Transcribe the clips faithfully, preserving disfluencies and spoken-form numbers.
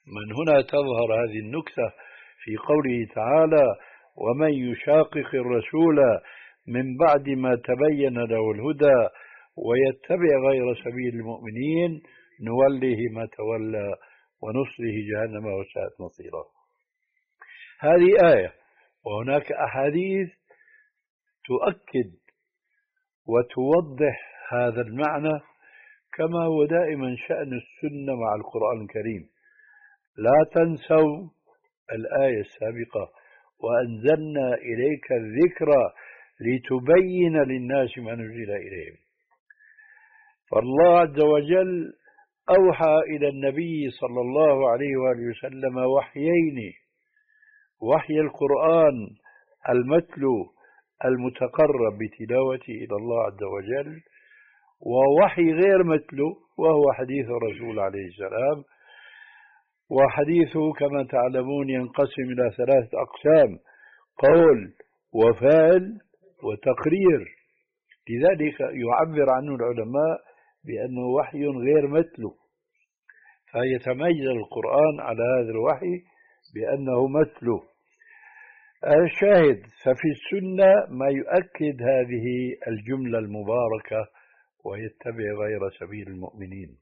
من هنا تظهر هذه النكتة في قوله تعالى: ومن يشاقق الرسول من بعد ما تبين له الهدى ويتبع غير سبيل المؤمنين نوله ما تولى ونصله جهنم وساءت مصيرا. هذه آية، وهناك أحاديث تؤكد وتوضح هذا المعنى، كما هو دائما شأن السنة مع القرآن الكريم. لا تنسوا الآية السابقة: وأنزلنا إليك الذكر لتبين للناس ما نزل إليهم. فالله عز وجل أوحى إلى النبي صلى الله عليه وآله وسلم وحيين: وحي القرآن المتلو المتقرب بتلاوته إلى الله عز وجل، ووحي غير متلو وهو حديث الرسول عليه السلام. وحديثه كما تعلمون ينقسم إلى ثلاثة أقسام: قول وفعل وتقرير. لذلك يعبر عنه العلماء بأنه وحي غير متلو، فيتميز القرآن على هذا الوحي بأنه متلو. الشاهد: ففي السنة ما يؤكد هذه الجملة المباركة: ويتبع غير سبيل المؤمنين.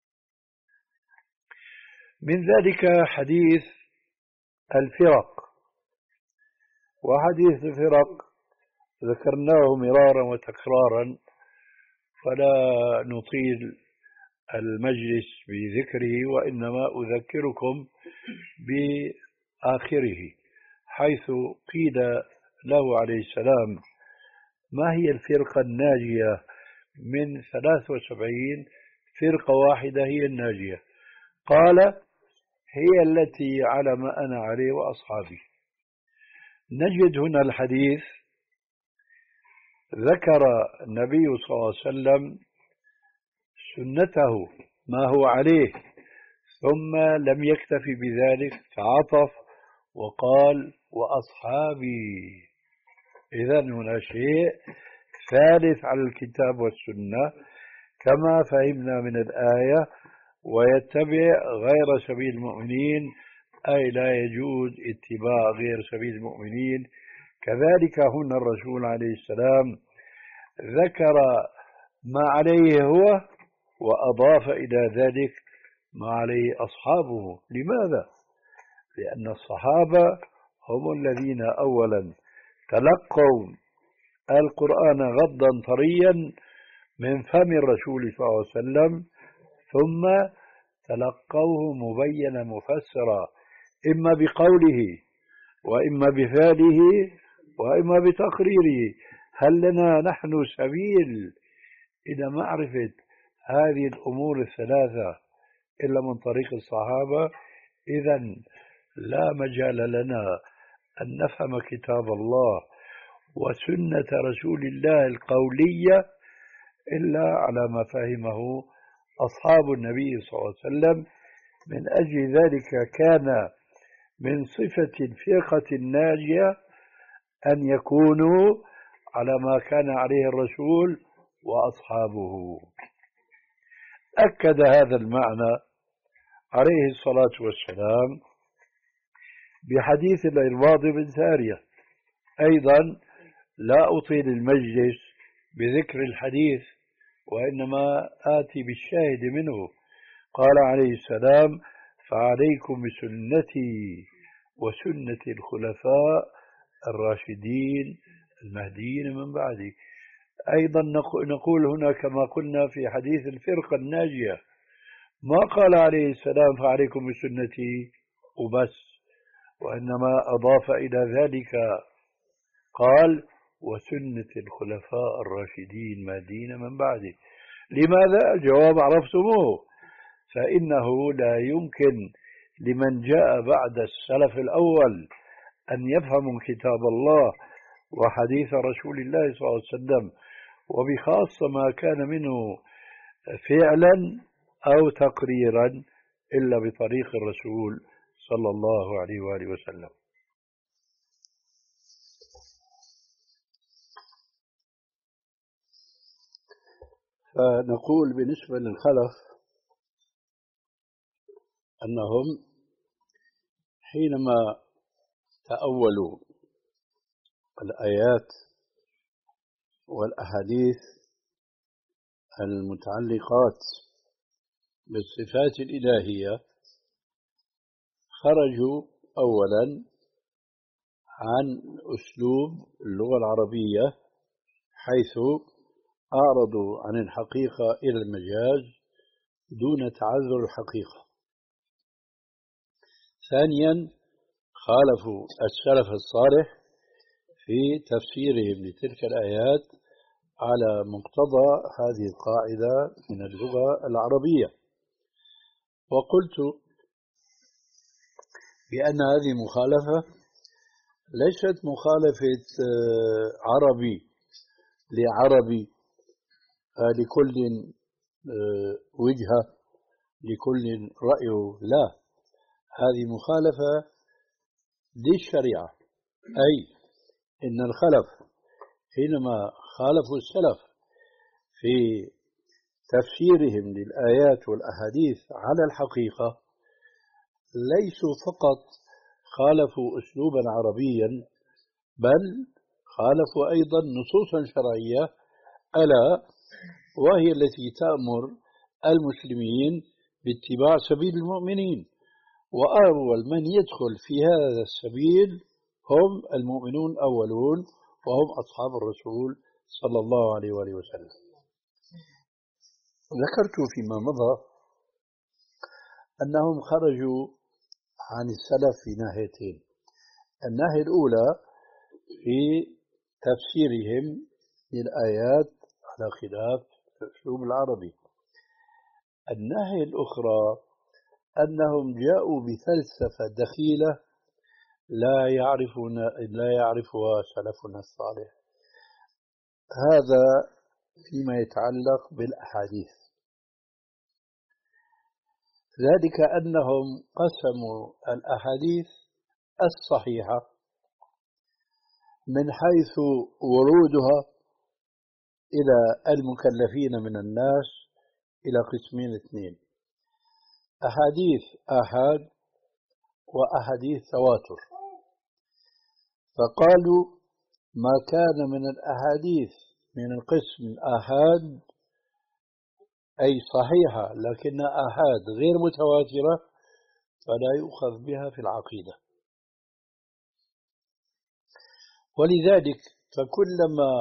من ذلك حديث الفرق. وحديث الفرق ذكرناه مرارا وتكرارا، فلا نطيل المجلس بذكره، وإنما أذكركم بآخره، حيث قيل له عليه السلام: ما هي الفرقة الناجية؟ من ثلاث وسبعين فرقة واحدة هي الناجية. قال: هي التي على ما أنا عليه وأصحابي. نجد هنا الحديث ذكر النبي صلى الله عليه وسلم سنته ما هو عليه، ثم لم يكتفي بذلك فعطف وقال: وأصحابي. إذن هنا شيء ثالث على الكتاب والسنة، كما فهمنا من الآية: ويتبع غير سبيل المؤمنين، أي لا يجوز اتباع غير سبيل المؤمنين. كذلك هنا الرسول عليه السلام ذكر ما عليه هو وأضاف إلى ذلك ما عليه أصحابه. لماذا؟ لأن الصحابة هم الذين أولا تلقوا القرآن غضا طريا من فم الرسول صلى الله عليه وسلم، ثم تلقوه مبينا مفسرا، إما بقوله وإما بفعله وإما بتقريره. هل لنا نحن سبيل إلى معرفة هذه الأمور الثلاثة إلا من طريق الصحابة؟ إذن لا مجال لنا أن نفهم كتاب الله وسنة رسول الله القولية إلا على ما فهمه أصحاب النبي صلى الله عليه وسلم. من أجل ذلك كان من صفة الفرقة الناجية أن يكونوا على ما كان عليه الرسول وأصحابه. أكد هذا المعنى عليه الصلاة والسلام بحديث العرباض بن سارية. أيضا لا أطيل المجلس بذكر الحديث، وإنما آتي بالشاهد منه. قال عليه السلام: فعليكم بسنتي وسنة الخلفاء الراشدين المهديين من بعدي. أيضا نقول هنا كما قلنا في حديث الفرقة الناجية، ما قال عليه السلام فعليكم بسنتي وبس، وإنما أضاف إلى ذلك قال: وسنة الخلفاء الراشدين المهديين من بعدي. لماذا؟ الجواب عرفتموه: فإنه لا يمكن لمن جاء بعد السلف الأول أن يفهموا كتاب الله وحديث رسول الله صلى الله عليه وسلم، وبخاصة ما كان منه فعلا أو تقريرا، إلا بطريق الرسول صلى الله عليه وآله وسلم. فنقول بالنسبة للخلف أنهم حينما تأولوا الآيات والأحاديث المتعلقات بالصفات الإلهية خرجوا أولا عن أسلوب اللغة العربية، حيث أعرضوا عن الحقيقة إلى المجاز دون تعذر الحقيقة. ثانيا خالفوا السلف الصالح في تفسيرهم لتلك الآيات على مقتضى هذه القاعدة من اللغة العربية. وقلت بأن هذه مخالفة ليست مخالفة عربي لعربي لكل وجهة لكل رأيه، لا، هذه مخالفة للشريعة، أي إن الخلف حينما خالفوا السلف في تفسيرهم للآيات والأحاديث على الحقيقة ليسوا فقط خالفوا أسلوبا عربيا، بل خالفوا أيضا نصوصا شرعية، ألا وهي التي تأمر المسلمين باتباع سبيل المؤمنين، وأول من يدخل في هذا السبيل هم المؤمنون الأولون وهم أصحاب الرسول صلى الله عليه وآله وسلم. ذكرت فيما مضى أنهم خرجوا عن السلف في ناحيتين. الناحية الأولى في تفسيرهم للآيات على خلاف الأسلوب العربي. الناحية الأخرى أنهم جاءوا بفلسفة دخيلة لا يعرفون لا يعرفها سلفنا الصالح. هذا فيما يتعلق بالأحاديث، ذلك أنهم قسموا الأحاديث الصحيحة من حيث ورودها إلى المكلفين من الناس إلى قسمين اثنين: أحاديث آحاد وأحاديث تواتر. فقالوا ما كان من الأحاديث من القسم الآحاد أي صحيحة لكن آحاد غير متواترة فلا يؤخذ بها في العقيدة. ولذلك فكلما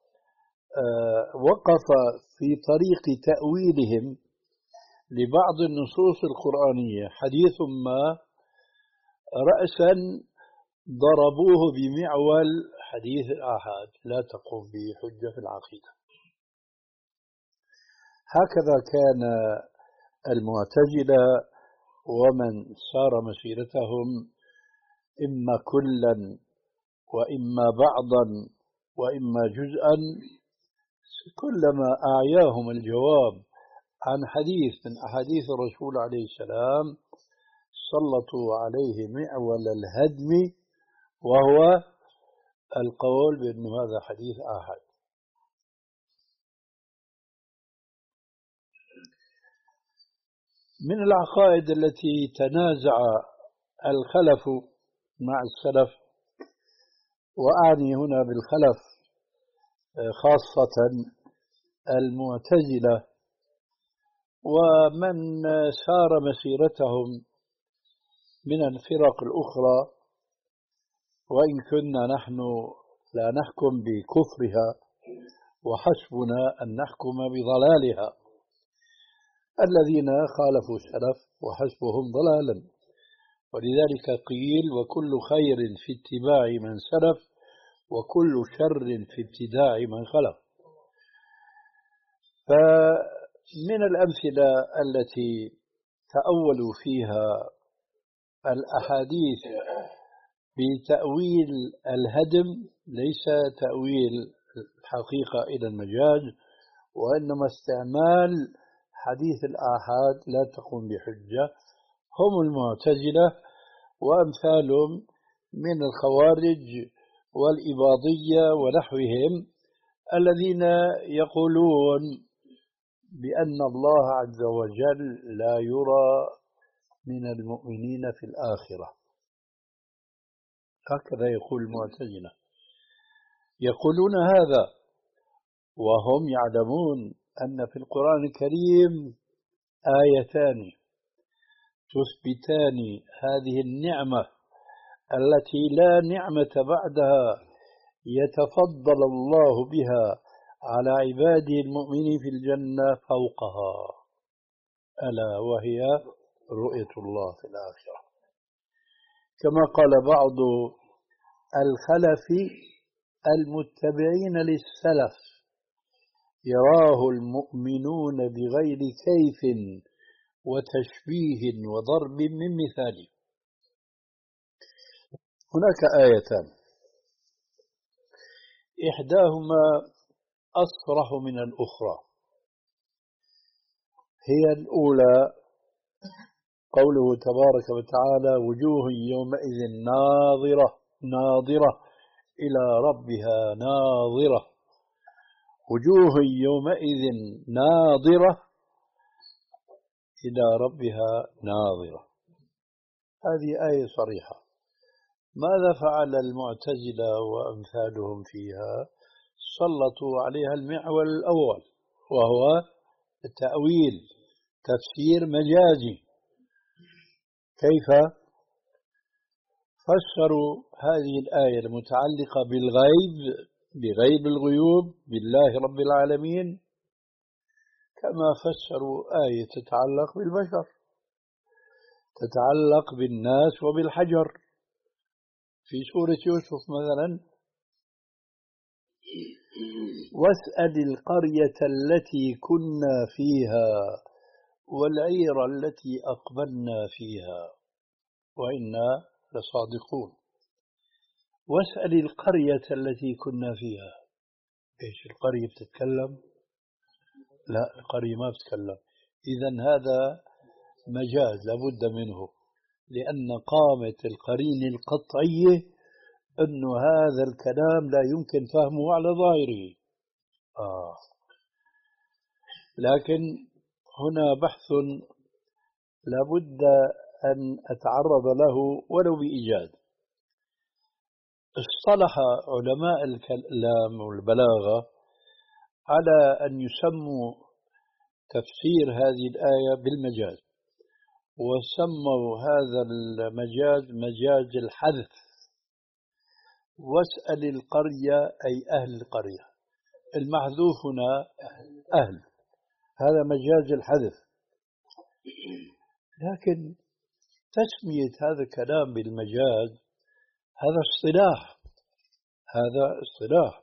وقف في طريق تأويلهم لبعض النصوص القرآنية حديث ما، رأسا ضربوه بمعول حديث الآحاد لا تقوم به حجة في العقيدة. هكذا كان المعتزلة ومن سار مسيرتهم، إما كلا وإما بعضا وإما جزءا، كلما أعياهم الجواب عن حديث من أحاديث الرسول عليه السلام سلطوا عليه معول الهدم، وهو القول بأن هذا حديث آحاد. من العقائد التي تنازع الخلف مع السلف، وأعني هنا بالخلف خاصة المعتزلة ومن سار مسيرتهم من الفرق الأخرى، وإن كنا نحن لا نحكم بكفرها وحسبنا أن نحكم بضلالها، الذين خالفوا السلف وحسبهم ضلالا. ولذلك قيل وكل خير في اتباع من سلف وكل شر في ابتداع من خلف. فمن الأمثلة التي تأولوا فيها الأحاديث بتأويل الهدم ليس تأويل الحقيقة إلى المجاز، وإنما استعمال حديث الآحاد لا تقوم بحجة، هم المعتزلة وأمثالهم من الخوارج والإباضية ونحوهم، الذين يقولون بأن الله عز وجل لا يرى من المؤمنين في الآخرة. هكذا يقول المعتزلة، يقولون هذا وهم يعلمون أن في القرآن الكريم آيتان تثبتان هذه النعمة التي لا نعمة بعدها يتفضل الله بها على عباده المؤمنين في الجنة فوقها، ألا وهي رؤية الله في الآخرة. كما قال بعض الخلف المتبعين للسلف: يراه المؤمنون بغير كيف وتشبيه وضرب من مثال. هناك آيتان إحداهما أصرح من الأخرى. هي الأولى قوله تبارك وتعالى: وجوه يومئذ ناظرة ناظرة إلى ربها ناظرة. وجوه يومئذ ناظرة إلى ربها ناظرة، هذه آية صريحة. ماذا فعل المعتزلة وأمثالهم فيها؟ سلطوا عليها المحور الأول، وهو التأويل، تفسير مجازي. كيف؟ فسروا هذه الآية المتعلقة بالغيب، بغيب الغيوب، بالله رب العالمين، كما فسروا آية تتعلق بالبشر، تتعلق بالناس وبالحجر. في سورة يوسف مثلا: واسأل القرية التي كنا فيها والعير التي أقبلنا فيها وإنا لصادقون. واسأل القرية التي كنا فيها. إيش القرية بتتكلم؟ لا، القرية ما بتتكلم. إذن هذا مجاز لابد منه، لأن قامة القرين القطعية أن هذا الكلام لا يمكن فهمه على ظاهره. آه. لكن هنا بحث لابد أن أتعرض له ولو بإيجاز. اصطلح علماء الكلام والبلاغة على أن يسموا تفسير هذه الآية بالمجاز، وسموا هذا المجاز مجاز الحذف. واسأل القرية أي أهل القرية، المحذوف هنا أهل، هذا مجاز الحذف. لكن تسمية هذا الكلام بالمجاز هذا اصطلاح، هذا اصطلاح.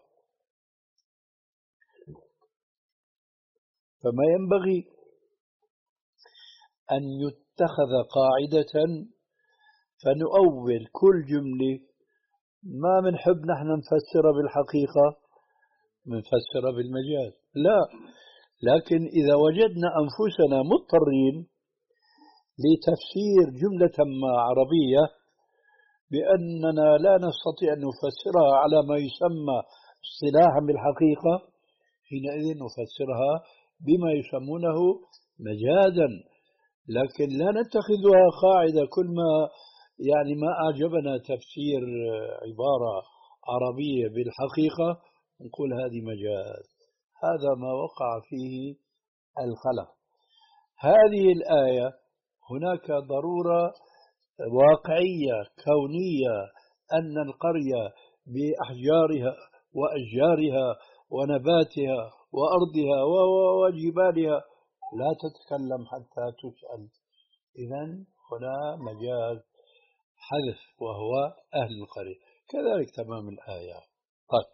فما ينبغي أن يتخذ قاعدة فنؤول كل جملة ما بنحب نحن نفسرها بالحقيقة بنفسرها بالمجاز، لا. لكن إذا وجدنا أنفسنا مضطرين لتفسير جملة ما عربية بأننا لا نستطيع أن نفسرها على ما يسمى اصطلاحا بالحقيقة، حينئذ نفسرها بما يسمونه مجازا. لكن لا نتخذها قاعدة، كل ما يعني ما أعجبنا تفسير عبارة عربية بالحقيقة نقول هذه مجاز. هذا ما وقع فيه الخلف. هذه الآية هناك ضرورة واقعية كونية أن القرية بأحجارها وأشجارها ونباتها وأرضها وجبالها لا تتكلم حتى تسأل. إذن هنا مجاز حذف وهو أهل القرية. كذلك تمام الآية. طيب،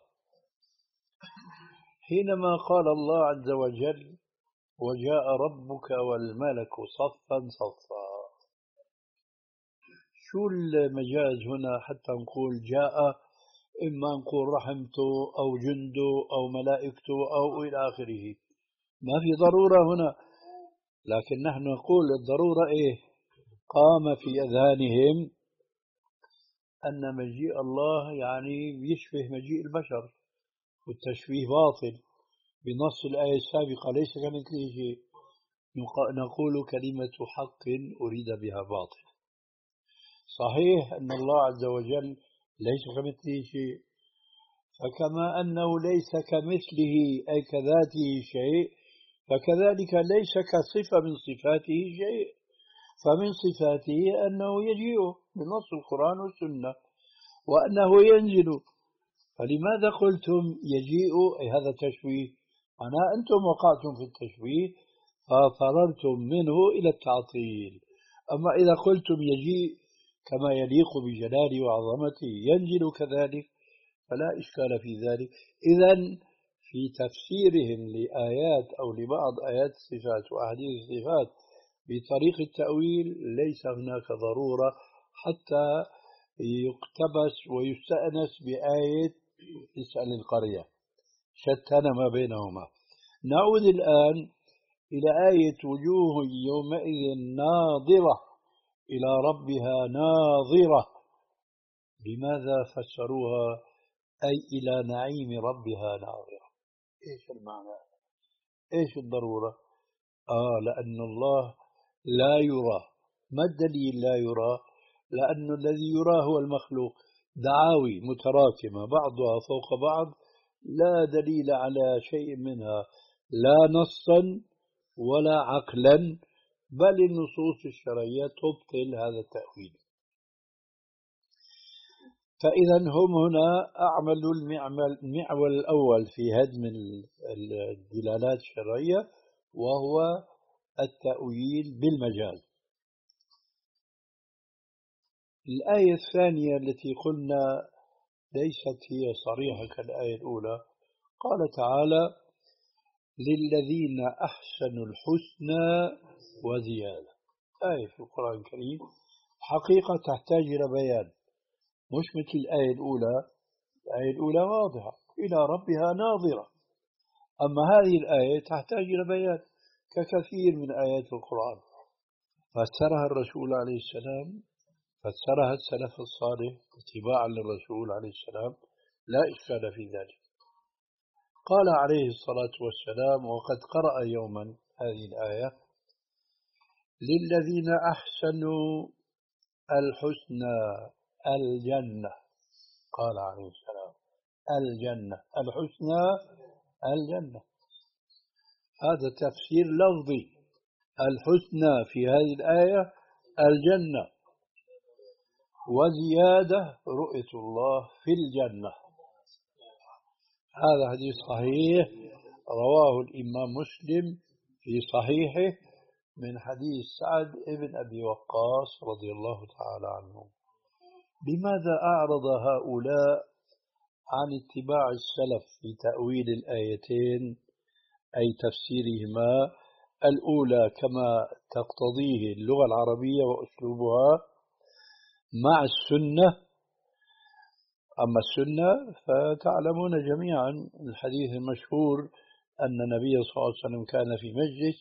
حينما قال الله عز وجل: وجاء ربك والملك صفا صفا، شو المجاز هنا حتى نقول جاء؟ إما نقول رحمته أو جنده أو ملائكته أو إلى آخره، ما في ضرورة هنا. لكن نحن نقول الضرورة إيه؟ قام في أذهانهم أن مجيء الله يعني يشبه مجيء البشر، والتشبيه باطل بنص الآية السابقة: ليس كمثله شيء. نقول كلمة حق أريد بها باطل. صحيح أن الله عز وجل ليس كمثله شيء. فكما أنه ليس كمثله أي كذاته شيء، فكذلك ليس كصفة من صفاته شيء. فمن صفاته أنه يجيء بنص القرآن والسنة، وأنه ينزل. فلماذا قلتم يجيء؟ أي هذا تشويه، معناه أنتم وقعتم في التشويه ففررتم منه إلى التعطيل. أما إذا قلتم يجيء كما يليق بجلاله وعظمته ينزل كذلك فلا إشكال في ذلك. إذن في تفسيرهم لآيات أو لبعض آيات الصفات وأحاديث الصفات بطريق التأويل ليس هناك ضرورة حتى يقتبس ويستأنس بآية اسأل القرية، شتان ما بينهما. نعود الآن إلى آية وجوه يومئذ ناظرة إلى ربها ناظرة. لماذا فسروها أي إلى نعيم ربها ناظرة؟ إيش المعنى؟ إيش الضرورة؟ آه لأن الله لا يرى. ما الدليل لا يرى؟ لأن الذي يرى هو المخلوق. دعاوي متراكمة بعضها فوق بعض لا دليل على شيء منها، لا نصا ولا عقلا، بل النصوص الشرعية تبطل هذا التأويل. فإذا هم هنا أعملوا المعمل المعول الأول في هدم الدلالات الشرعية، وهو التأويل بالمجاز. الآية الثانية التي قلنا ليست هي صريحة كالآية الأولى، قال تعالى للذين أحسنوا الحسنى وزيادة. آية في القرآن الكريم حقيقة تحتاج إلى بيان، مش مثل الآية الأولى. الآية الأولى واضحة إلى ربها ناظرة، أما هذه الآية تحتاج إلى بيان ككثير من آيات القرآن. فسرها الرسول عليه السلام، فسرها السلف الصالح اتباعا للرسول عليه السلام، لا إشكال في ذلك. قال عليه الصلاة والسلام وقد قرأ يوما هذه الآية للذين أحسنوا الحسنى الجنة. قال عليه السلام الجنة، الحسنى الجنة، هذا تفسير لفظي. الحسنى في هذه الآية الجنة، وزيادة رؤية الله في الجنة. هذا حديث صحيح رواه الإمام مسلم في صحيحه من حديث سعد بن أبي وقاص رضي الله تعالى عنه. لماذا أعرض هؤلاء عن اتباع السلف في تأويل الآيتين أي تفسيرهما الأولى كما تقتضيه اللغة العربية وأسلوبها مع السنة؟ أما السنة فتعلمون جميعا الحديث المشهور أن النبي صلى الله عليه وسلم كان في مجلس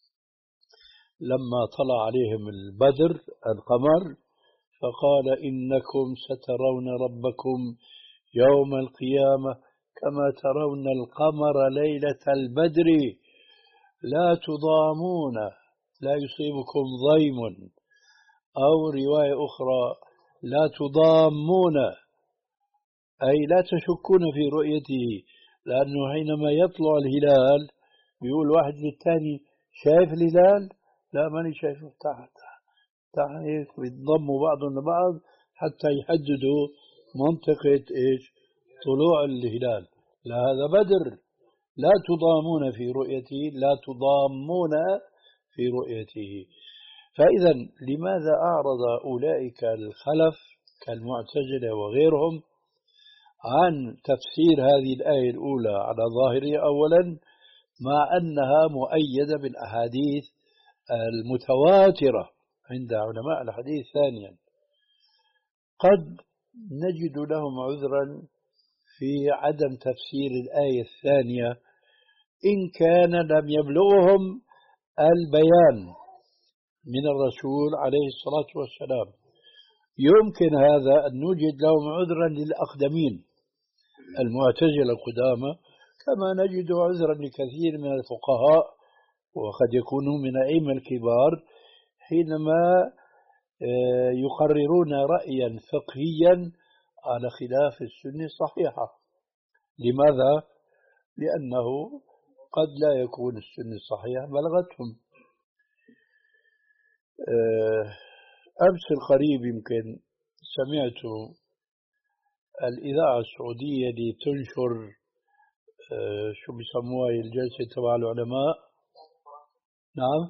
لما طلع عليهم البدر القمر فقال إنكم سترون ربكم يوم القيامة كما ترون القمر ليلة البدر لا تضامون، لا يصيبكم ضيم، أو رواية أخرى لا تضامون أي لا تشكون في رؤيته. لأنه حينما يطلع الهلال بيقول واحد للثاني شايف الهلال؟ لا ماني شايفه. تحت تحت هيك بيتضموا بعضهم لبعض حتى يحددوا منطقة إيش طلوع الهلال. لا هذا بدر، لا تضامون في رؤيته، لا تضامون في رؤيته. فإذا لماذا أعرض أولئك الخلف كالمعتزلة وغيرهم عن تفسير هذه الآية الأولى على ظاهرها أولا، مع أنها مؤيدة بالأحاديث المتواترة عند علماء الحديث؟ ثانيا قد نجد لهم عذرا في عدم تفسير الآية الثانية إن كان لم يبلغهم البيان من الرسول عليه الصلاة والسلام. يمكن هذا أن نوجد لهم عذرا للأقدمين المعتزلة القدامى، كما نجد عذرا لكثير من الفقهاء وقد يكونوا من أئمة الكبار حينما يقررون رأيا فقهيا على خلاف السنة الصحيحة. لماذا؟ لأنه قد لا يكون السنة الصحيحة بلغتهم. أمس القريب يمكن سمعت الإذاعة السعودية اللي تنشر شو بيسموها الجلسة تبع العلماء. نعم،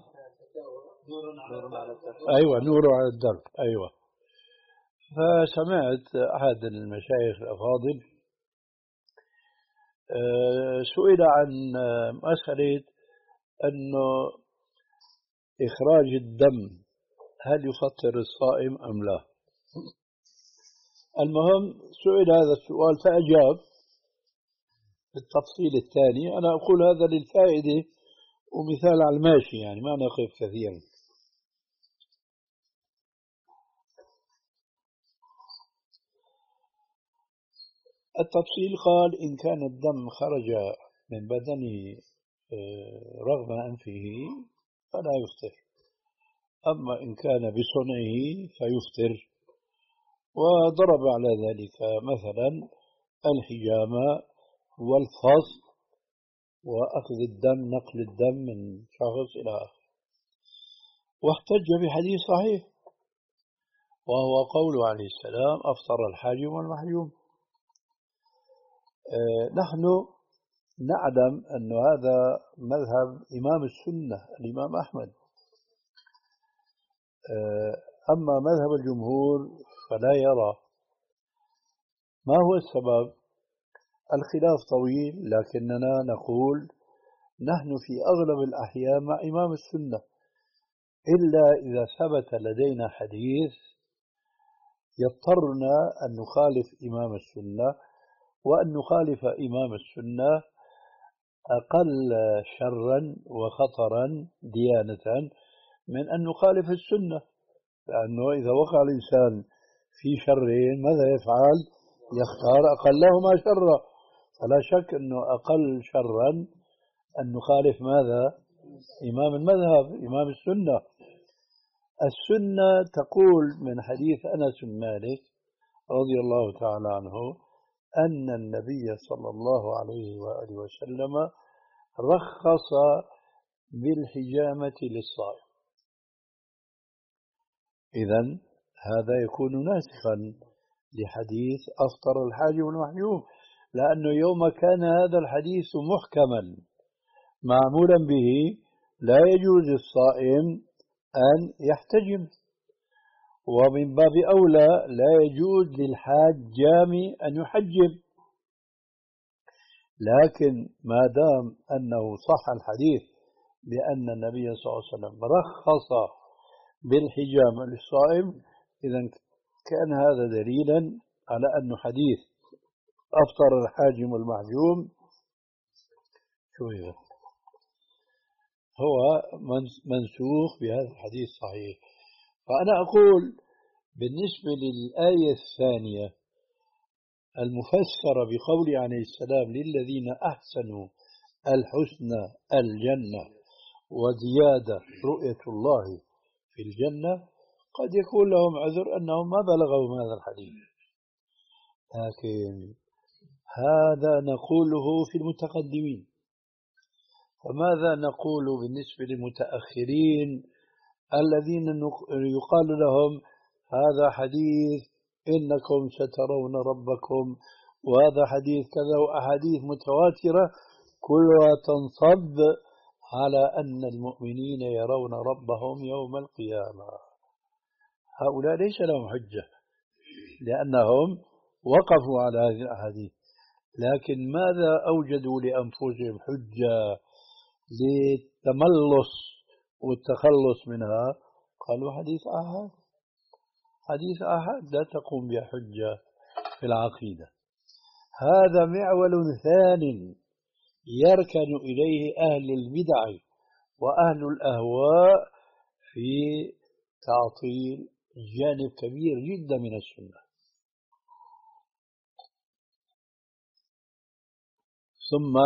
أيوة، نور على الدرب. أيوة. فسمعت أحد المشايخ الأفاضل سئل عن مسألة أنه إخراج الدم هل يفطر الصائم أم لا. المهم سئل هذا السؤال فأجاب بالتفصيل الثاني. أنا أقول هذا للفائدة ومثال على الماشي، يعني ما نقف كثيرا. التفصيل قال إن كان الدم خرج من بدنه رغم أنفه فلا يفطر، أما إن كان بصنعه فيفطر. وضرب على ذلك مثلا الحجامة والفصل وأخذ الدم، نقل الدم من شخص إلى آخر، واحتج بحديث صحيح وهو قوله عليه السلام أفطر الحاجم والمحجوم. أه نحن نعلم أن هذا مذهب إمام السنة الإمام أحمد. أه أما مذهب الجمهور فلا يرى. ما هو السبب؟ الخلاف طويل، لكننا نقول نحن في أغلب الأحيان مع إمام السنة، إلا إذا ثبت لدينا حديث يضطرنا أن نخالف إمام السنة، وأن نخالف إمام السنة أقل شرا وخطرا ديانة من أن نخالف السنة. لأنه إذا وقع الإنسان في شرين ماذا يفعل؟ يختار أقلهما شرا. فلا شك أنه أقل شرا أن نخالف ماذا؟ إمام المذهب إمام السنة. السنة تقول من حديث أنس بن مالك رضي الله تعالى عنه أن النبي صلى الله عليه وآله وسلم رخص بالحجامة للصائم. إذن هذا يكون ناسخا لحديث أفطر الحاجم والمحجوم، لأنه يوم كان هذا الحديث محكما معمولا به لا يجوز للصائم أن يحتجم، ومن باب أولى لا يجوز للحاجام أن يحجم. لكن ما دام أنه صح الحديث بأن النبي صلى الله عليه وسلم رخص بالحجامة للصائم، إذن كان هذا دليلا على أن حديث أفطر الحاجم والمحجوم شوية هو منسوخ بهذا الحديث صحيح. فأنا أقول بالنسبة للآية الثانية المفسرة بقول عليه السلام للذين أحسنوا الحسنى الجنة وزيادة رؤية الله في الجنة، قد يكون لهم عذر أنهم ما بلغوا هذا الحديث، لكن هذا نقوله في المتقدمين. فماذا نقول بالنسبة للمتأخرين الذين يقال لهم هذا حديث إنكم سترون ربكم، وهذا حديث كذا، وأحاديث متواترة كلها تنصب على أن المؤمنين يرون ربهم يوم القيامة؟ هؤلاء ليس لهم حجة لأنهم وقفوا على هذه الأحاديث، لكن ماذا أوجدوا لأنفسهم حجة للتملص والتخلص منها؟ قالوا حديث آحاد. حديث آحاد لا تقوم بحجة في العقيدة. هذا معول ثان يركن إليه أهل البدع وأهل الأهواء في تعطيل جانب كبير جدا من السنة. ثم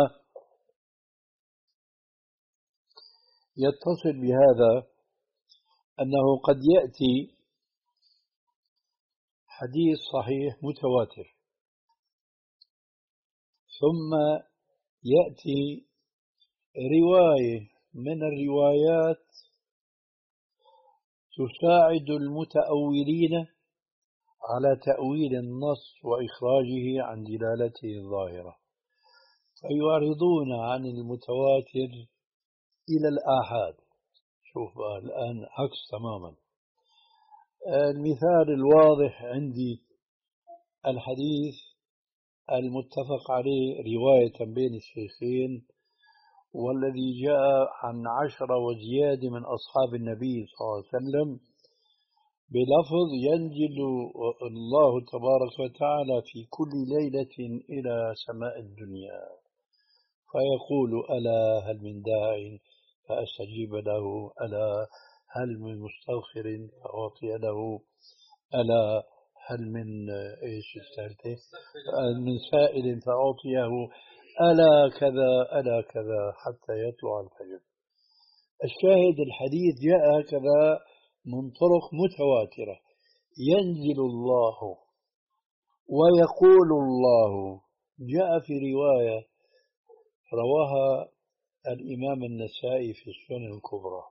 يتصل بهذا أنه قد يأتي حديث صحيح متواتر، ثم يأتي رواية من الروايات تساعد المتأولين على تأويل النص وإخراجه عن دلالته الظاهرة، فيعرضون عن المتواتر إلى الآحاد. شوف الآن عكس تماما. المثال الواضح عندي الحديث المتفق عليه رواية بين الشيخين، والذي جاء عن عشرة وزيادة من أصحاب النبي صلى الله عليه وسلم بلفظ: ينزل الله تبارك وتعالى في كل ليلة إلى سماء الدنيا فيقول: ألا هل من داع فأستجيب له، ألا هل من مستغفر فأعطي له، ألا هل من إيش الثالثة من سائل فأعطيه، ألا كذا ألا كذا حتى يطلع الفجر. الشاهد الحديث جاء هكذا من طرق متواترة: ينزل الله ويقول الله. جاء في رواية رواها الإمام النسائي في السنن الكبرى،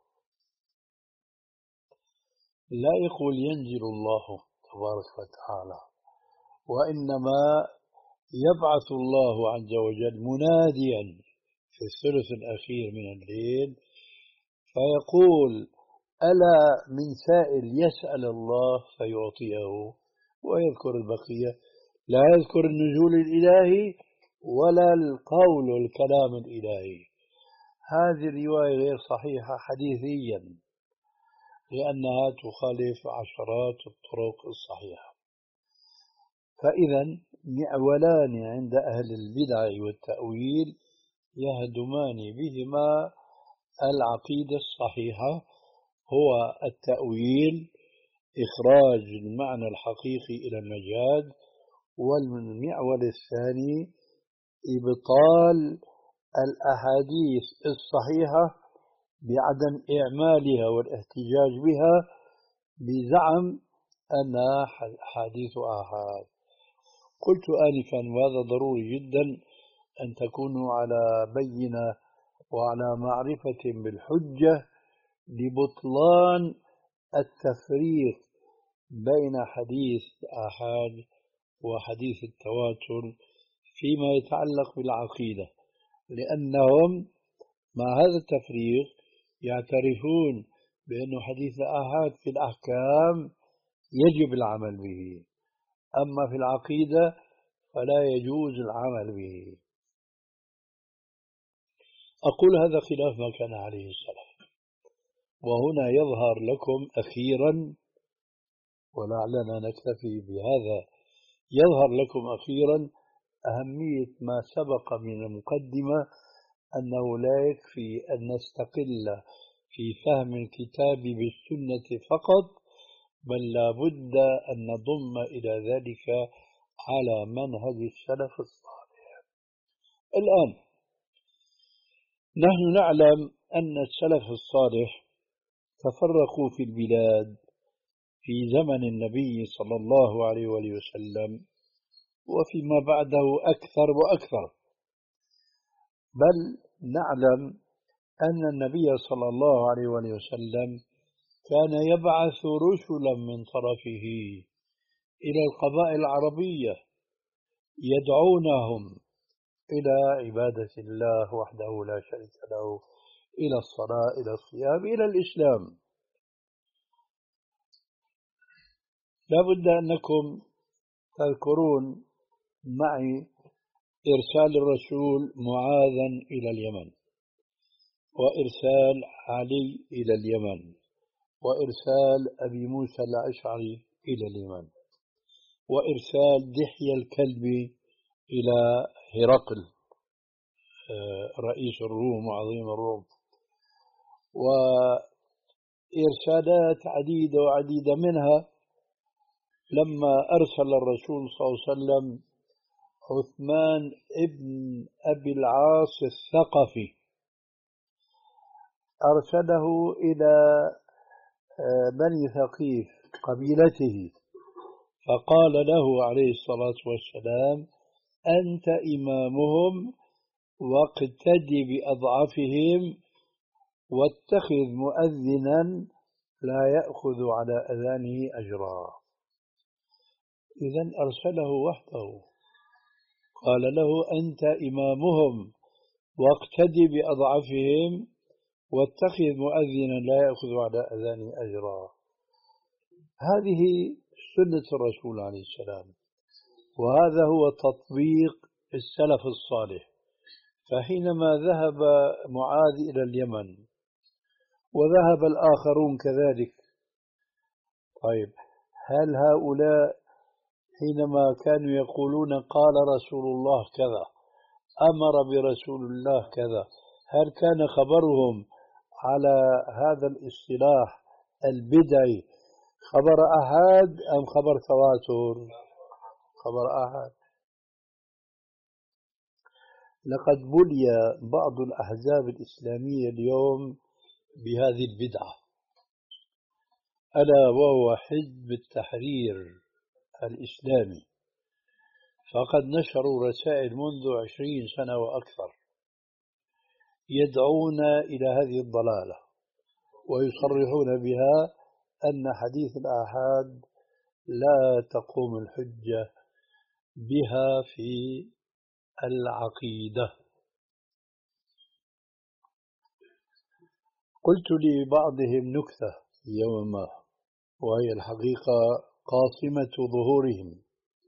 لا يقول ينزل الله تبارك وتعالى، وإنما يبعث الله عز وجل مناديا في الثلث الأخير من الليل فيقول: ألا من سائل يسأل الله فيعطيه، ويذكر البقية، لا يذكر النزول الإلهي ولا القول والكلام الإلهي. هذه الرواية غير صحيحة حديثيا لأنها تخالف عشرات الطرق الصحيحة. فإذا معولان عند أهل البدع والتأويل يهدمان بهما العقيدة الصحيحة، هو التأويل إخراج المعنى الحقيقي إلى المجاز، والمعول الثاني إبطال الأحاديث الصحيحة بعدم إعمالها والاحتجاج بها بزعم أنها حديث آحاد. قلت آنفا وهذا ضروري جدا أن تكونوا على بينة وعلى معرفة بالحجة لبطلان التفريق بين حديث آحاد وحديث التواتر فيما يتعلق بالعقيدة، لأنهم مع هذا التفريق يعترفون بأن حديث الآحاد في الأحكام يجب العمل به، أما في العقيدة فلا يجوز العمل به. أقول هذا خلاف ما كان عليه السلف، وهنا يظهر لكم أخيرا، ولعلنا نكتفي بهذا، يظهر لكم أخيرا أهمية ما سبق من المقدمة، أنه لا يكفي أن نستقل في فهم الكتاب بالسنة فقط، بل لا بد أن نضم إلى ذلك على منهج السلف الصالح. الآن نحن نعلم أن السلف الصالح تفرقوا في البلاد في زمن النبي صلى الله عليه وآله وسلم، وفيما بعده أكثر وأكثر، بل نعلم أن النبي صلى الله عليه وآله وسلم كان يبعث رسلا من طرفه إلى القبائل العربية يدعونهم إلى عبادة الله وحده لا شريك له، إلى الصلاة، إلى الصيام، إلى الإسلام. لا بد أنكم تذكرون معي إرسال الرسول معاذا إلى اليمن، وإرسال علي إلى اليمن، وإرسال أبي موسى الأشعري إلى اليمن، وإرسال دحية الكلبي إلى هرقل رئيس الروم وعظيم الروم، وإرسالات عديدة وعديدة. منها لما أرسل الرسول صلى الله عليه وسلم عثمان ابن أبي العاص الثقفي، أرسله إلى بني ثقيف قبيلته، فقال له عليه الصلاة والسلام: أنت إمامهم واقتدي بأضعفهم واتخذ مؤذنا لا يأخذ على أذانه أجرا. إذن أرسله وحده، قال له: أنت إمامهم واقتدي بأضعفهم واتخذ مؤذنا لا يأخذ على أذانه أجرا. هذه سنة الرسول عليه السلام، وهذا هو تطبيق السلف الصالح. فحينما ذهب معاذ إلى اليمن وذهب الآخرون كذلك، طيب هل هؤلاء حينما كانوا يقولون قال رسول الله كذا، أمر برسول الله كذا، هل كان خبرهم على هذا الاصطلاح البدعي خبر أحد أم خبر تواتر؟ خبر أحد. لقد بلي بعض الأحزاب الإسلامية اليوم بهذه البدعة، ألا وهو حزب التحرير الإسلامي. فقد نشروا رسائل منذ عشرين سنة وأكثر يدعون إلى هذه الضلالة، ويصرحون بها أن حديث الآحاد لا تقوم الحجة بها في العقيدة. قلت لبعضهم نكتة يوما، وهي الحقيقة قاصمة ظهورهم.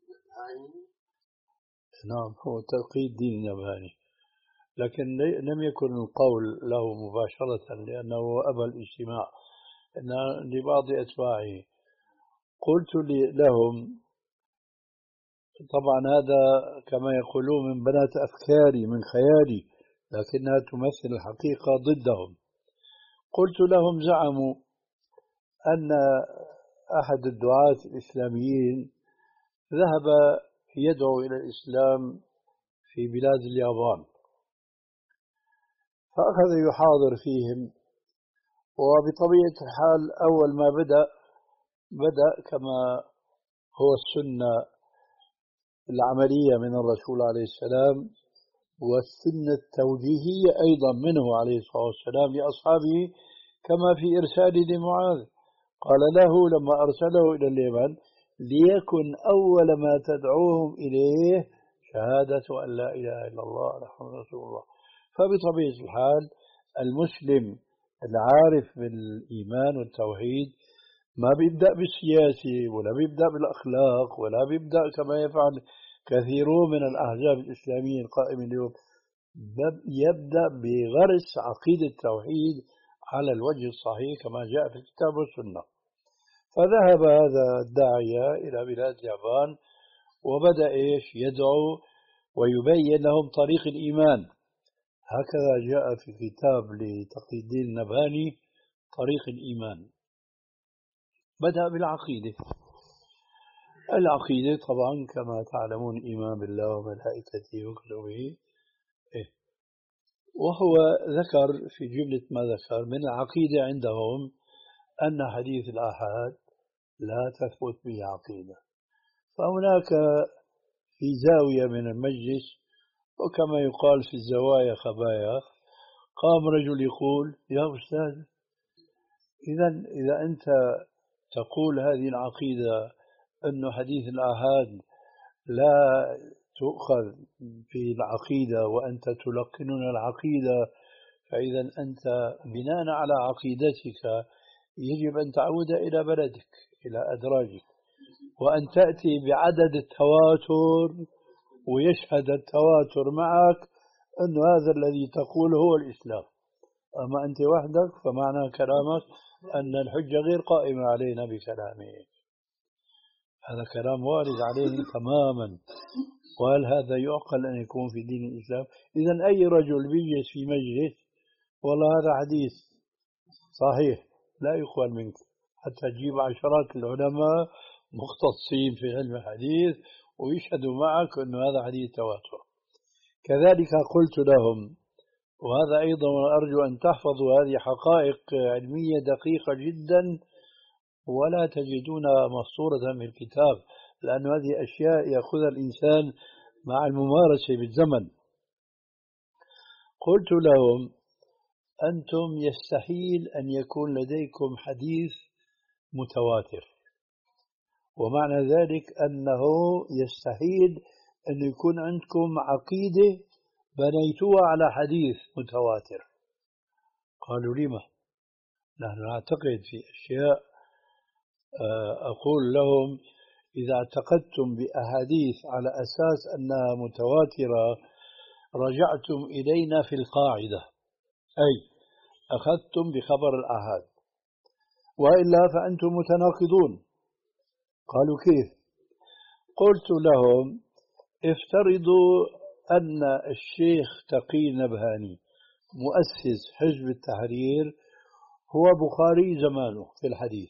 نعم، هو تقي الدين النبهاني، لكن لم يكن القول له مباشرة لأنه أبى الاجتماع، إن لبعض أتباعه. قلت لهم: طبعا هذا كما يقولون من بنات أفكاري، من خيالي، لكنها تمثل الحقيقة ضدهم. قلت لهم: زعموا أن أحد الدعاة الإسلاميين ذهب يدعو إلى الإسلام في بلاد اليابان، فأخذ يحاضر فيهم، وبطبيعة الحال أول ما بدأ بدأ كما هو السنة العملية من الرسول عليه السلام، والسنة التوجيهية أيضا منه عليه الصلاة والسلام لأصحابه، كما في إرسال لمعاذ. قال له لما أرسله إلى اليمن: ليكن أول ما تدعوهم إليه شهادة أن لا إله إلا الله محمد رسول الله. فبطبيعة الحال المسلم العارف بالإيمان والتوحيد ما بيبدأ بالسياسة ولا بيبدأ بالأخلاق ولا بيبدأ كما يفعل كثيرون من الأحزاب الإسلامية القائمة اليوم، يبدأ بغرس عقيدة التوحيد على الوجه الصحيح كما جاء في الكتاب والسنة. فذهب هذا الداعية إلى بلاد اليابان وبدأ إيش يدعو ويبين لهم طريق الإيمان. هكذا جاء في كتاب لتقي الدين النبهاني طريق الإيمان. بدأ بالعقيدة. العقيدة طبعا كما تعلمون إيمان بالله وملائكته وكتبه، إيه. وهو ذكر في جملة ما ذكر من العقيدة عندهم أن حديث الآحاد لا تثبت به عقيدة. فهناك في زاوية من المجلس، وكما يقال في الزوايا خبايا، قام رجل يقول: يا أستاذ، إذا إذا أنت تقول هذه العقيدة أن حديث الآحاد لا تؤخذ في العقيدة وأنت تلقننا العقيدة، فإذا أنت بناء على عقيدتك يجب أن تعود إلى بلدك، إلى أدراجك، وأن تأتي بعدد التواتر ويشهد التواتر معك أن هذا الذي تقول هو الإسلام. أما أنت وحدك فمعنى كلامك أن الحجة غير قائمة علينا بكلامك. هذا كلام وارد عليه تماما، وهل هذا يعقل أن يكون في دين الإسلام؟ إذن أي رجل بيجلس في مجلس والله هذا حديث صحيح لا يقبل منك، حتى تجيب عشرات العلماء مختصين في علم الحديث ويشهدوا معك أن هذا حديث تواتر. كذلك قلت لهم، وهذا أيضا أرجو أن تحفظوا هذه حقائق علمية دقيقة جدا ولا تجدونها مسطورة في الكتاب، لأن هذه أشياء يأخذها الإنسان مع الممارسة بالزمن. قلت لهم: أنتم يستحيل أن يكون لديكم حديث متواتر، ومعنى ذلك أنه يستحيل أن يكون عندكم عقيدة بنيتوها على حديث متواتر. قالوا: لما؟ نحن نعتقد في أشياء. أقول لهم: إذا اعتقدتم بأحاديث على أساس أنها متواترة رجعتم إلينا في القاعدة، أي أخذتم بخبر الآحاد، وإلا فأنتم متناقضون. قالوا: كيف؟ قلت لهم: افترضوا أن الشيخ تقي النبهاني مؤسس حزب التحرير هو بخاري زمانه في الحديث،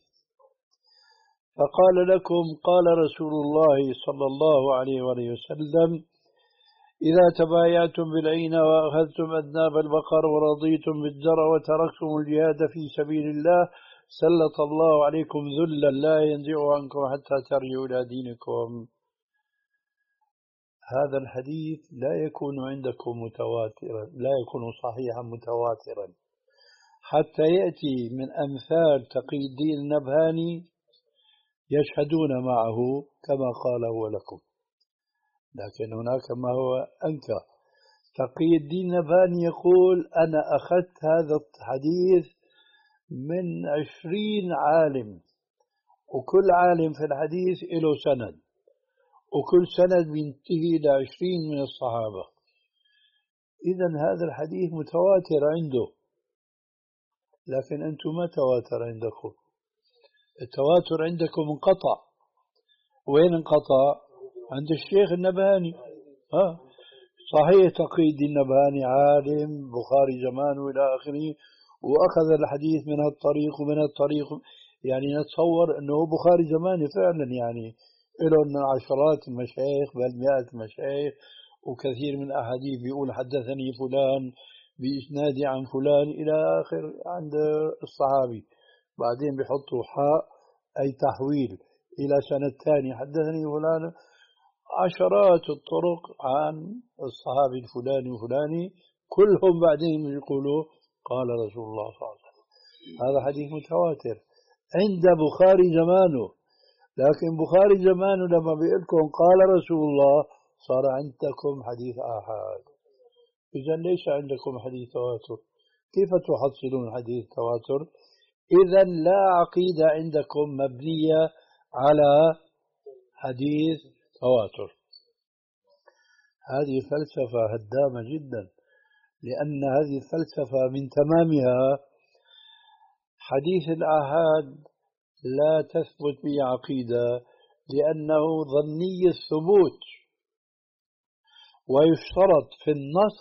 فقال لكم: قال رسول الله صلى الله عليه وآله وسلم: إذا تبايعتم بالعينة وأخذتم أذناب البقر ورضيتم بالزرع وتركتم الجهاد في سبيل الله سلط الله عليكم ذلا لا ينزع عنكم حتى ترجعوا إلى دينكم. هذا الحديث لا يكون عندكم متواترا، لا يكون صحيحا متواترا حتى يأتي من أمثال تقي الدين النبهاني يشهدون معه كما قال هو لكم. لكن هناك ما هو أنكى. تقي الدين النبهاني يقول: أنا أخذت هذا الحديث من عشرين عالم، وكل عالم في الحديث له سند، وكل سند بينتهي إلى عشرين من الصحابة. إذا هذا الحديث متواتر عنده، لكن أنتم ما تواتر عندكم. التواتر عندكم انقطع. وين انقطع؟ عند الشيخ النبهاني. ها صحيح تقي الدين النبهاني عالم بخاري زمان وإلى آخره، وأخذ الحديث من هالطريق ومن هالطريق، يعني نتصور أنه بخاري زماني فعلا، يعني له عشرات المشايخ بل مئات المشايخ، وكثير من الأحاديث بيقول حدثني فلان بإسنادي عن فلان إلى آخر عند الصحابي. بعدين بيحطوا حاء أي تحويل إلى سنة ثانية، حدثني فلان، عشرات الطرق عن الصحابي الفلاني وفلاني، كلهم بعدين يقولوا قال رسول الله صلى الله عليه وسلم. هذا حديث متواتر عند بخاري زمانه. لكن بخاري زمانه لما بيقولكم قال رسول الله صار عندكم حديث آحاد. إذا ليس عندكم حديث تواتر، كيف تحصلون حديث تواتر؟ إذا لا عقيدة عندكم مبنية على حديث تواتر. هذه فلسفة هدامة جدا، لأن هذه الفلسفة من تمامها حديث الآحاد لا تثبت به عقيدة، لأنه ظني الثبوت، ويشترط في النص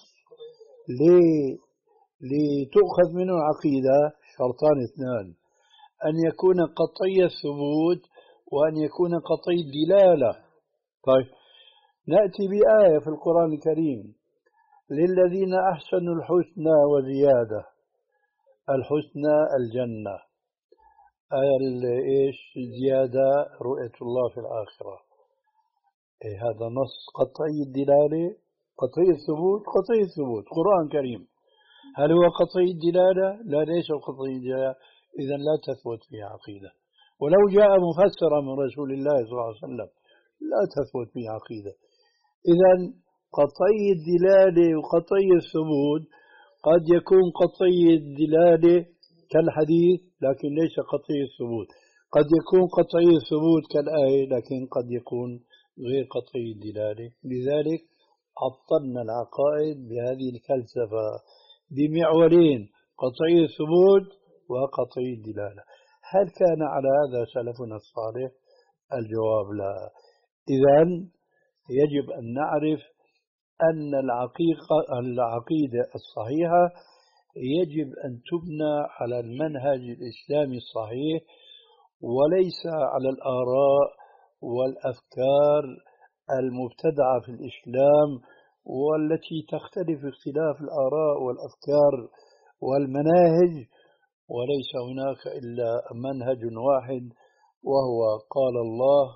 لتؤخذ منه عقيدة شرطان اثنان: أن يكون قطعي الثبوت وأن يكون قطعي الدلالة. طيب نأتي بآية في القرآن الكريم: للذين أحسنوا الحسنى وزيادة. الحسنى الجنة، آية إيش؟ زيادة رؤية الله في الآخرة. إيه هذا نص قطعي الدلالة، قطعي الثبوت، قطعي الثبوت قرآن كريم. هل هو قطعي الدلالة؟ لا، ليس قطعي الدلالة. إذا لا تثبت فيه عقيدة. ولو جاء مفسرا من رسول الله صلى الله عليه وسلم لا تثبت فيه عقيدة. إذا قطعي الدلالة وقطعي الثبوت قد يكون قطعي الدلالة كالحديث لكن ليس قطعي الثبوت، قد يكون قطعي الثبوت كالآية لكن قد يكون غير قطعي الدلالة. لذلك عطلنا العقائد بهذه الفلسفة بمعولين: قطعي الثبوت وقطعي الدلالة. هل كان على هذا سلفنا الصالح؟ الجواب لا. إذن يجب أن نعرف أن العقيقة العقيدة الصحيحة يجب أن تبنى على المنهج الإسلامي الصحيح، وليس على الآراء والأفكار المبتدعة في الإسلام، والتي تختلف اختلاف الآراء والأفكار والمناهج، وليس هناك إلا منهج واحد وهو قال الله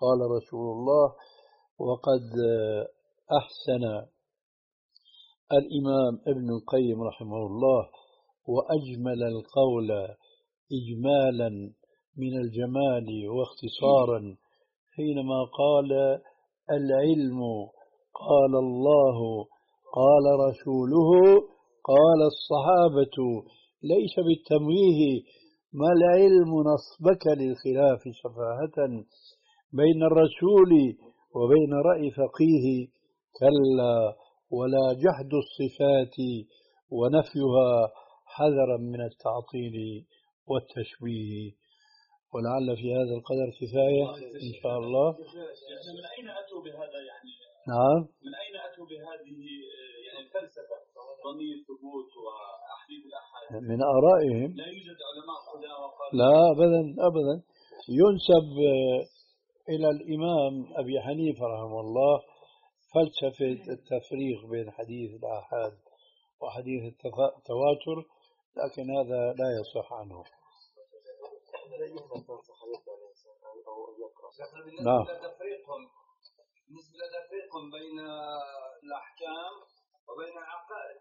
قال رسول الله. وقد أحسن الإمام ابن القيم رحمه الله وأجمل القول إجمالا من الجمال واختصارا حينما قال: العلم قال الله قال رسوله قال الصحابة، ليس بالتمويه. ما العلم نصبك للخلاف سفاهة بين الرسول وبين رأي فقيه؟ كلا، ولا جحد الصفات ونفيها حذرا من التعطيل والتشبيه. ولعل في هذا القدر كفاية إن شاء الله. من أين أتوا بهذا يعني؟ نعم. من أين أتوا بهذه يعني الفلسفة ضمير الثبوت وأحاديث الأحاد؟ من آرائهم. لا يوجد علماء قدامى وقالوا؟ لا أبدا أبدا. ينسب إلى الإمام أبي حنيفة رحمه الله فلسفة التفريق بين حديث الآحاد وحديث التواتر، لكن هذا لا يصح عنه. نعم. بالنسبة لتفريقهم بين الأحكام وبين العقائد،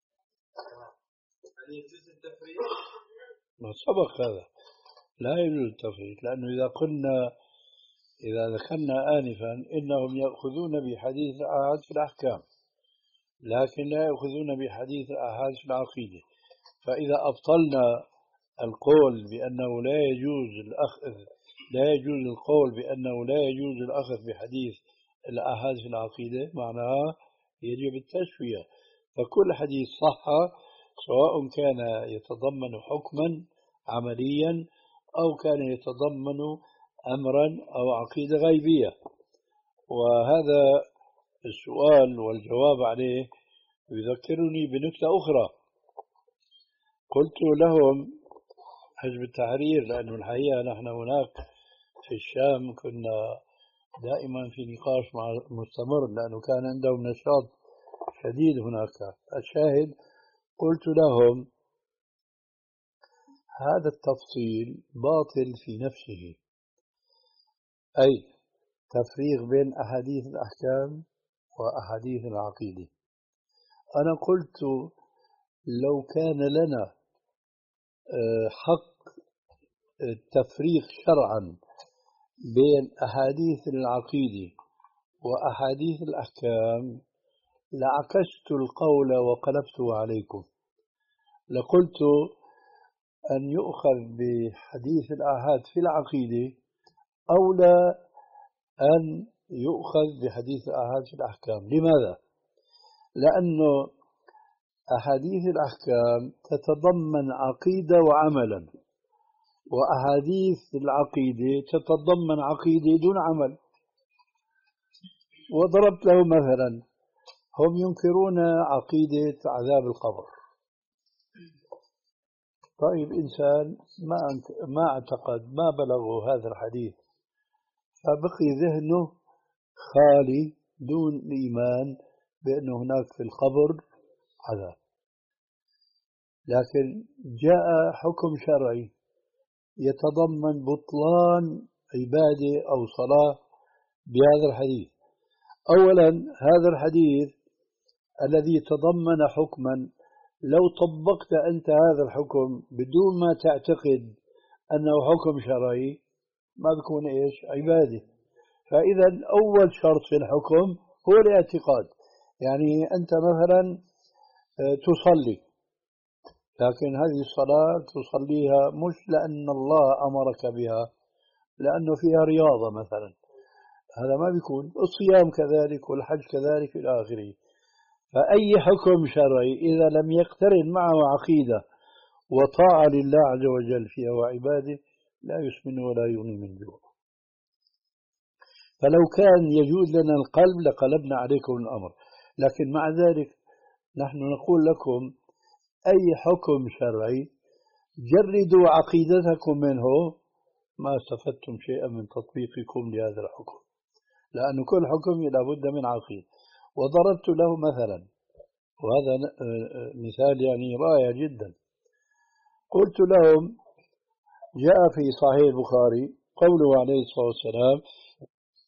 هل يجوز التفريق؟ ما سبق هذا، لا يجوز التفريق، لأنه إذا قلنا إذا ذكرنا آنفا إنهم يأخذون بحديث الآحاد في الأحكام، لكن لا يأخذون بحديث الآحاد في العقيدة. فإذا أبطلنا القول بأنه لا يجوز الأخذ لا يجوز القول بأنه لا يجوز الأخذ بحديث الآحاد في العقيدة، معناها يجب التسوية. فكل حديث صح سواء كان يتضمن حكما عمليا أو كان يتضمن أمرا أو عقيدة غيبية. وهذا السؤال والجواب عليه يذكرني بنكتة أخرى قلت لهم حزب التحرير، لأنه الحقيقة نحن هناك في الشام كنا دائما في نقاش مع مستمر، لأنه كان عندهم نشاط شديد هناك. الشاهد قلت لهم: هذا التفصيل باطل في نفسه، أي تفريق بين أحاديث الأحكام وأحاديث العقيدة. أنا قلت: لو كان لنا حق التفريق شرعا بين أحاديث العقيدة وأحاديث الأحكام لعكست القول وقلبته عليكم، لقلت أن يؤخذ بحديث الآحاد في العقيدة أولى أن يؤخذ بحديث الآحاد في الأحكام. لماذا؟ لأنه أحاديث الأحكام تتضمن عقيدة وعملا، وأحاديث العقيدة تتضمن عقيدة دون عمل. وضربت له مثلا: هم ينكرون عقيدة عذاب القبر. طيب إنسان ما ما اعتقد ما بلغه هذا الحديث، فبقي ذهنه خالي دون الإيمان بأن هناك في القبر عذاب، لكن جاء حكم شرعي يتضمن بطلان عبادة أو صلاة بهذا الحديث. أولا، هذا الحديث الذي تضمن حكما لو طبقت أنت هذا الحكم بدون ما تعتقد أنه حكم شرعي ما بيكون إيش؟ عبادة. فإذا أول شرط في الحكم هو الاعتقاد. يعني أنت مثلا تصلي، لكن هذه الصلاة تصليها مش لأن الله أمرك بها، لأنه فيها رياضة مثلا، هذا ما بيكون. الصيام كذلك والحج كذلك إلى آخره. فأي حكم شرعي إذا لم يقترن معه عقيدة وطاعة لله عز وجل فيها وعباده لا يسمن ولا يغني من جوع. فلو كان يجوز لنا القلب لقلبنا عليكم الأمر، لكن مع ذلك نحن نقول لكم: أي حكم شرعي جردوا عقيدتكم منه ما استفدتم شيئا من تطبيقكم لهذا الحكم، لأن كل حكم لابد من عقيدة. وضربت له مثلا، وهذا مثال يعني رائع جدا. قلت لهم: جاء في صحيح البخاري قوله عليه الصلاة والسلام: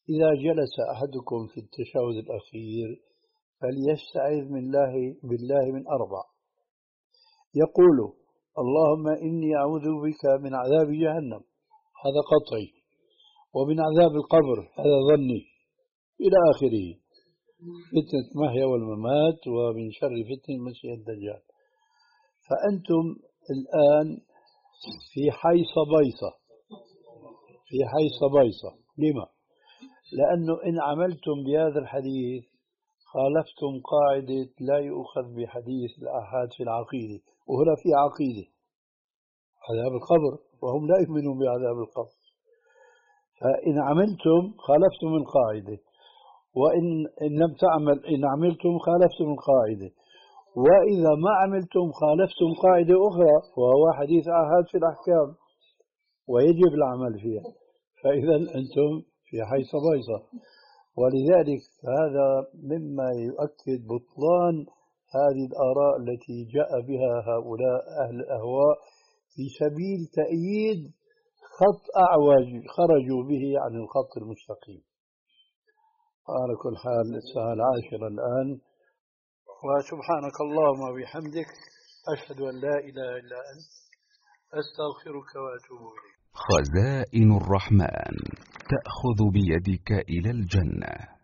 إذا جلس أحدكم في التشهد الأخير فليستعذ من الله بالله من أربع، يقول: اللهم إني أعوذ بك من عذاب جهنم، هذا قطعي، ومن عذاب القبر، هذا ظني، إلى آخره، فتنة المحيا والممات، ومن شر فتنة المسيح الدجال. فأنتم الآن في حيص بيصة، في حيص بيصة. لما؟ لأنه إن عملتم بهذا الحديث خالفتم قاعدة لا يؤخذ بحديث الآحاد في العقيدة، وهنا في عقيدة عذاب القبر، وهم لا يؤمنون بعذاب القبر. فإن عملتم خالفتم القاعدة، وإن إن لم تعمل إن عملتم خالفتم القاعدة، وإذا ما عملتم خالفتم قاعدة أخرى، وهو حديث آحاد في الأحكام ويجب العمل فيها. فإذا أنتم في حيص بيصة. ولذلك هذا مما يؤكد بطلان هذه الآراء التي جاء بها هؤلاء أهل الأهواء في سبيل تأييد خط أعوج خرجوا به عن الخط المستقيم. على كل حال الساعة العاشرة الآن، وسبحانك اللهم وبحمدك، أشهد أن لا إله إلا أنت، أستغفرك وأتوب إليك. خزائن الرحمن تأخذ بيدك إلى الجنة.